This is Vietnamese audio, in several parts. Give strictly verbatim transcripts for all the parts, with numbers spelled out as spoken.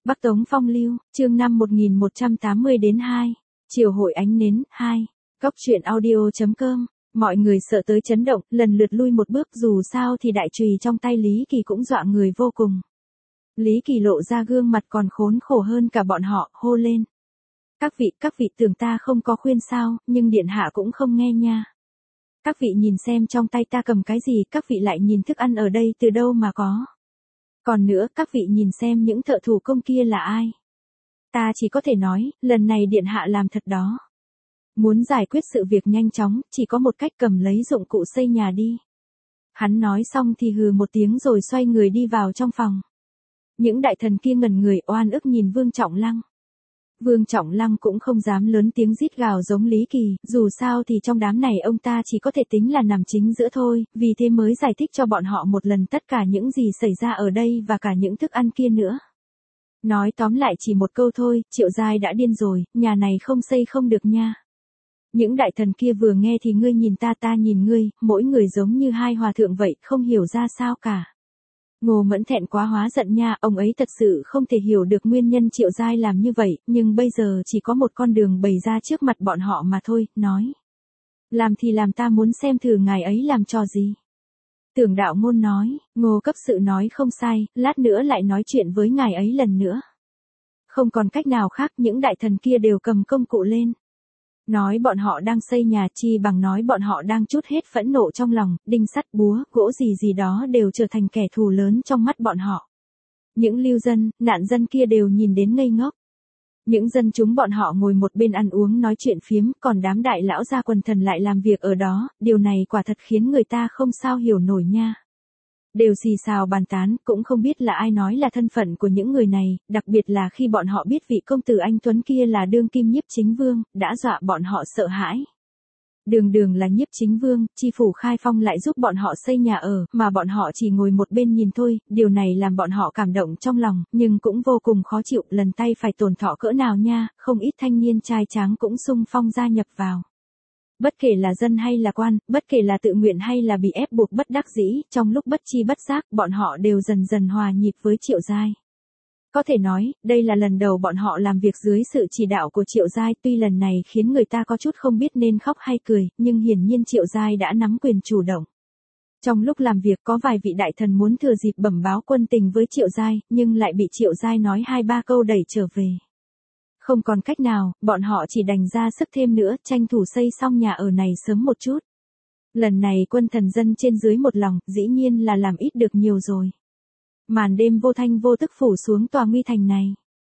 Bắc Tống Phong Lưu, chương năm một nghìn một trăm tám mươi đến hai. Triều hội ánh nến, hai. Góc truyện audio.com. Mọi người sợ tới chấn động, lần lượt lui một bước, dù sao thì đại chùy trong tay Lý Kỳ cũng dọa người vô cùng. Lý Kỳ lộ ra gương mặt còn khốn khổ hơn cả bọn họ, hô lên. Các vị, các vị tưởng ta không có khuyên sao, nhưng điện hạ cũng không nghe nha. Các vị nhìn xem trong tay ta cầm cái gì, các vị lại nhìn thức ăn ở đây từ đâu mà có. Còn nữa, các vị nhìn xem những thợ thủ công kia là ai. Ta chỉ có thể nói, lần này điện hạ làm thật đó. Muốn giải quyết sự việc nhanh chóng, chỉ có một cách, cầm lấy dụng cụ xây nhà đi. Hắn nói xong thì hừ một tiếng rồi xoay người đi vào trong phòng. Những đại thần kia ngẩn người oan ức nhìn Vương Trọng Lăng. Vương Trọng Lăng cũng không dám lớn tiếng rít gào giống Lý Kỳ, dù sao thì trong đám này ông ta chỉ có thể tính là nằm chính giữa thôi, vì thế mới giải thích cho bọn họ một lần tất cả những gì xảy ra ở đây và cả những thức ăn kia nữa. Nói tóm lại chỉ một câu thôi, Triệu Giai đã điên rồi, nhà này không xây không được nha. Những đại thần kia vừa nghe thì ngươi nhìn ta ta nhìn ngươi, mỗi người giống như hai hòa thượng vậy, không hiểu ra sao cả. Ngô Mẫn thẹn quá hóa giận nha, ông ấy thật sự không thể hiểu được nguyên nhân Triệu Giai làm như vậy, nhưng bây giờ chỉ có một con đường bày ra trước mặt bọn họ mà thôi, nói. Làm thì làm, ta muốn xem thử ngài ấy làm trò gì. Tưởng Đạo Ngôn nói, Ngô cấp sự nói không sai, lát nữa lại nói chuyện với ngài ấy lần nữa. Không còn cách nào khác, những đại thần kia đều cầm công cụ lên. Nói bọn họ đang xây nhà, chi bằng nói bọn họ đang trút hết phẫn nộ trong lòng, đinh sắt búa, gỗ gì gì đó đều trở thành kẻ thù lớn trong mắt bọn họ. Những lưu dân, nạn dân kia đều nhìn đến ngây ngốc. Những dân chúng bọn họ ngồi một bên ăn uống nói chuyện phiếm, còn đám đại lão gia quần thần lại làm việc ở đó, điều này quả thật khiến người ta không sao hiểu nổi nha. Đều xì xào bàn tán, cũng không biết là ai nói là thân phận của những người này, đặc biệt là khi bọn họ biết vị công tử anh Tuấn kia là đương kim Nhiếp Chính Vương, đã dọa bọn họ sợ hãi. Đường đường là Nhiếp Chính Vương, chi phủ Khai Phong lại giúp bọn họ xây nhà ở, mà bọn họ chỉ ngồi một bên nhìn thôi, điều này làm bọn họ cảm động trong lòng, nhưng cũng vô cùng khó chịu, lần tay phải tổn thọ cỡ nào nha, không ít thanh niên trai tráng cũng xung phong gia nhập vào. Bất kể là dân hay là quan, bất kể là tự nguyện hay là bị ép buộc bất đắc dĩ, trong lúc bất chi bất giác, bọn họ đều dần dần hòa nhịp với Triệu Giai. Có thể nói, đây là lần đầu bọn họ làm việc dưới sự chỉ đạo của Triệu Giai, tuy lần này khiến người ta có chút không biết nên khóc hay cười, nhưng hiển nhiên Triệu Giai đã nắm quyền chủ động. Trong lúc làm việc có vài vị đại thần muốn thừa dịp bẩm báo quân tình với Triệu Giai, nhưng lại bị Triệu Giai nói hai ba câu đẩy trở về. Không còn cách nào, bọn họ chỉ đành ra sức thêm nữa, tranh thủ xây xong nhà ở này sớm một chút. Lần này quân thần dân trên dưới một lòng, dĩ nhiên là làm ít được nhiều rồi. Màn đêm vô thanh vô tức phủ xuống tòa nguy thành này.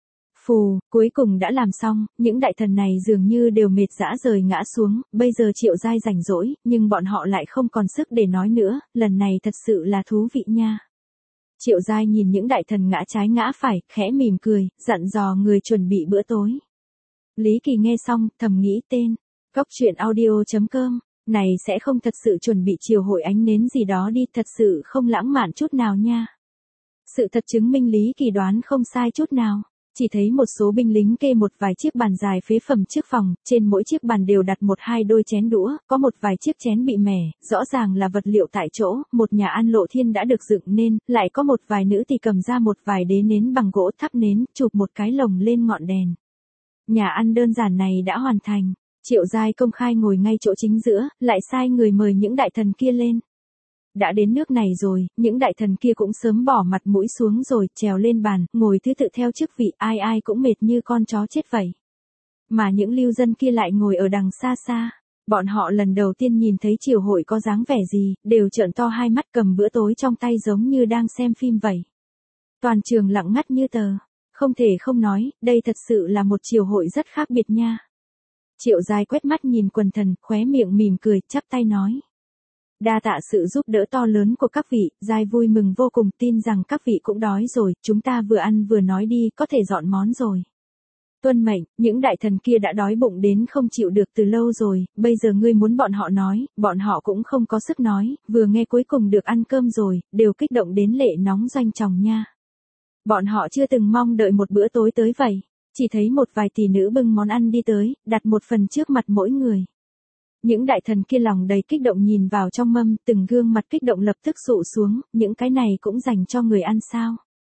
Phù, cuối cùng đã làm xong, những đại thần này dường như đều mệt dã rời ngã xuống, bây giờ Triệu Giai rảnh rỗi, nhưng bọn họ lại không còn sức để nói nữa, lần này thật sự là thú vị nha. Triệu Giai nhìn những đại thần ngã trái ngã phải, khẽ mỉm cười, dặn dò người chuẩn bị bữa tối. Lý Kỳ nghe xong, thầm nghĩ tên, góc truyện audio.com, này sẽ không thật sự chuẩn bị triều hội ánh nến gì đó đi, thật sự không lãng mạn chút nào nha. Sự thật chứng minh Lý Kỳ đoán không sai chút nào. Chỉ thấy một số binh lính kê một vài chiếc bàn dài phế phẩm trước phòng, trên mỗi chiếc bàn đều đặt một hai đôi chén đũa, có một vài chiếc chén bị mẻ, rõ ràng là vật liệu tại chỗ, một nhà ăn lộ thiên đã được dựng nên, lại có một vài nữ thì cầm ra một vài đế nến bằng gỗ thắp nến, chụp một cái lồng lên ngọn đèn. Nhà ăn đơn giản này đã hoàn thành, Triệu Giai công khai ngồi ngay chỗ chính giữa, lại sai người mời những đại thần kia lên. Đã đến nước này rồi, những đại thần kia cũng sớm bỏ mặt mũi xuống rồi, trèo lên bàn, ngồi thứ tự theo chức vị, ai ai cũng mệt như con chó chết vậy. Mà những lưu dân kia lại ngồi ở đằng xa xa, bọn họ lần đầu tiên nhìn thấy triều hội có dáng vẻ gì, đều trợn to hai mắt cầm bữa tối trong tay giống như đang xem phim vậy. Toàn trường lặng ngắt như tờ, không thể không nói, đây thật sự là một triều hội rất khác biệt nha. Triệu Giai quét mắt nhìn quần thần, khóe miệng mỉm cười, chắp tay nói. Đa tạ sự giúp đỡ to lớn của các vị, Giai vui mừng vô cùng, tin rằng các vị cũng đói rồi, chúng ta vừa ăn vừa nói đi, có thể dọn món rồi. Tuân mệnh, những đại thần kia đã đói bụng đến không chịu được từ lâu rồi, bây giờ ngươi muốn bọn họ nói, bọn họ cũng không có sức nói, vừa nghe cuối cùng được ăn cơm rồi, đều kích động đến lệ nóng doanh tròng nha. Bọn họ chưa từng mong đợi một bữa tối tới vậy, chỉ thấy một vài tỷ nữ bưng món ăn đi tới, đặt một phần trước mặt mỗi người. Những đại thần kia lòng đầy kích động nhìn vào trong mâm, từng gương mặt kích động lập tức sụ xuống, những cái này cũng dành cho người ăn sao.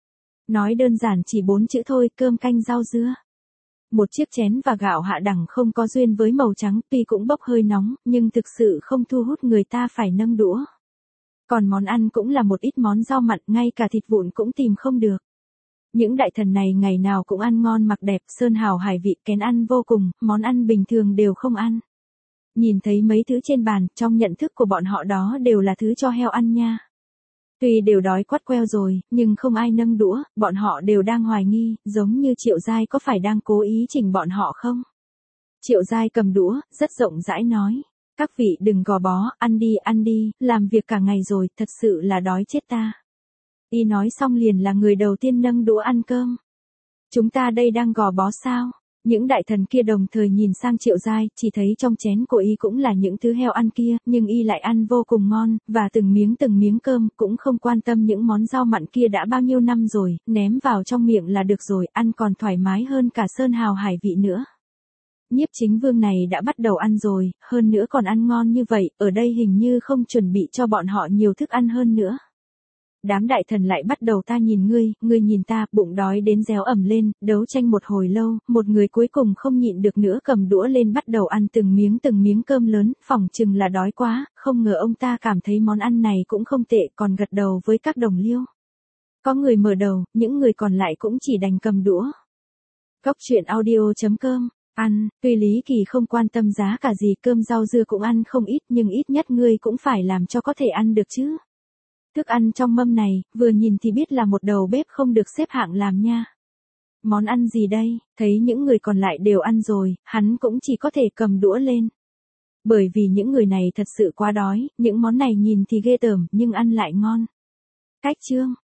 Nói đơn giản chỉ bốn chữ thôi, cơm canh rau dưa. Một chiếc chén và gạo hạ đẳng không có duyên với màu trắng, tuy cũng bốc hơi nóng, nhưng thực sự không thu hút người ta phải nâng đũa. Còn món ăn cũng là một ít món rau mặn, ngay cả thịt vụn cũng tìm không được. Những đại thần này ngày nào cũng ăn ngon mặc đẹp, sơn hào hải vị, kén ăn vô cùng, món ăn bình thường đều không ăn. Nhìn thấy mấy thứ trên bàn, trong nhận thức của bọn họ đó đều là thứ cho heo ăn nha. Tuy đều đói quắt queo rồi, nhưng không ai nâng đũa, bọn họ đều đang hoài nghi, giống như Triệu Giai có phải đang cố ý chỉnh bọn họ không? Triệu Giai cầm đũa, rất rộng rãi nói. Các vị đừng gò bó, ăn đi ăn đi, làm việc cả ngày rồi, thật sự là đói chết ta. Y nói xong liền là người đầu tiên nâng đũa ăn cơm. Chúng ta đây đang gò bó sao? Những đại thần kia đồng thời nhìn sang Triệu Giai, chỉ thấy trong chén của y cũng là những thứ heo ăn kia, nhưng y lại ăn vô cùng ngon, và từng miếng từng miếng cơm, cũng không quan tâm những món rau mặn kia đã bao nhiêu năm rồi, ném vào trong miệng là được rồi, ăn còn thoải mái hơn cả sơn hào hải vị nữa. Nhiếp Chính Vương này đã bắt đầu ăn rồi, hơn nữa còn ăn ngon như vậy, ở đây hình như không chuẩn bị cho bọn họ nhiều thức ăn hơn nữa. Đám đại thần lại bắt đầu ta nhìn ngươi, ngươi nhìn ta, bụng đói đến réo ẩm lên, đấu tranh một hồi lâu, một người cuối cùng không nhịn được nữa cầm đũa lên bắt đầu ăn từng miếng từng miếng cơm lớn, phỏng chừng là đói quá, không ngờ ông ta cảm thấy món ăn này cũng không tệ, còn gật đầu với các đồng liêu. Có người mở đầu, những người còn lại cũng chỉ đành cầm đũa. Cốc truyện audio chấm com. Ăn, tuy Lý Kỳ không quan tâm giá cả gì, cơm rau dưa cũng ăn không ít, nhưng ít nhất ngươi cũng phải làm cho có thể ăn được chứ. Thức ăn trong mâm này, vừa nhìn thì biết là một đầu bếp không được xếp hạng làm nha. Món ăn gì đây? Thấy những người còn lại đều ăn rồi, hắn cũng chỉ có thể cầm đũa lên. Bởi vì những người này thật sự quá đói, những món này nhìn thì ghê tởm, nhưng ăn lại ngon. Cách chương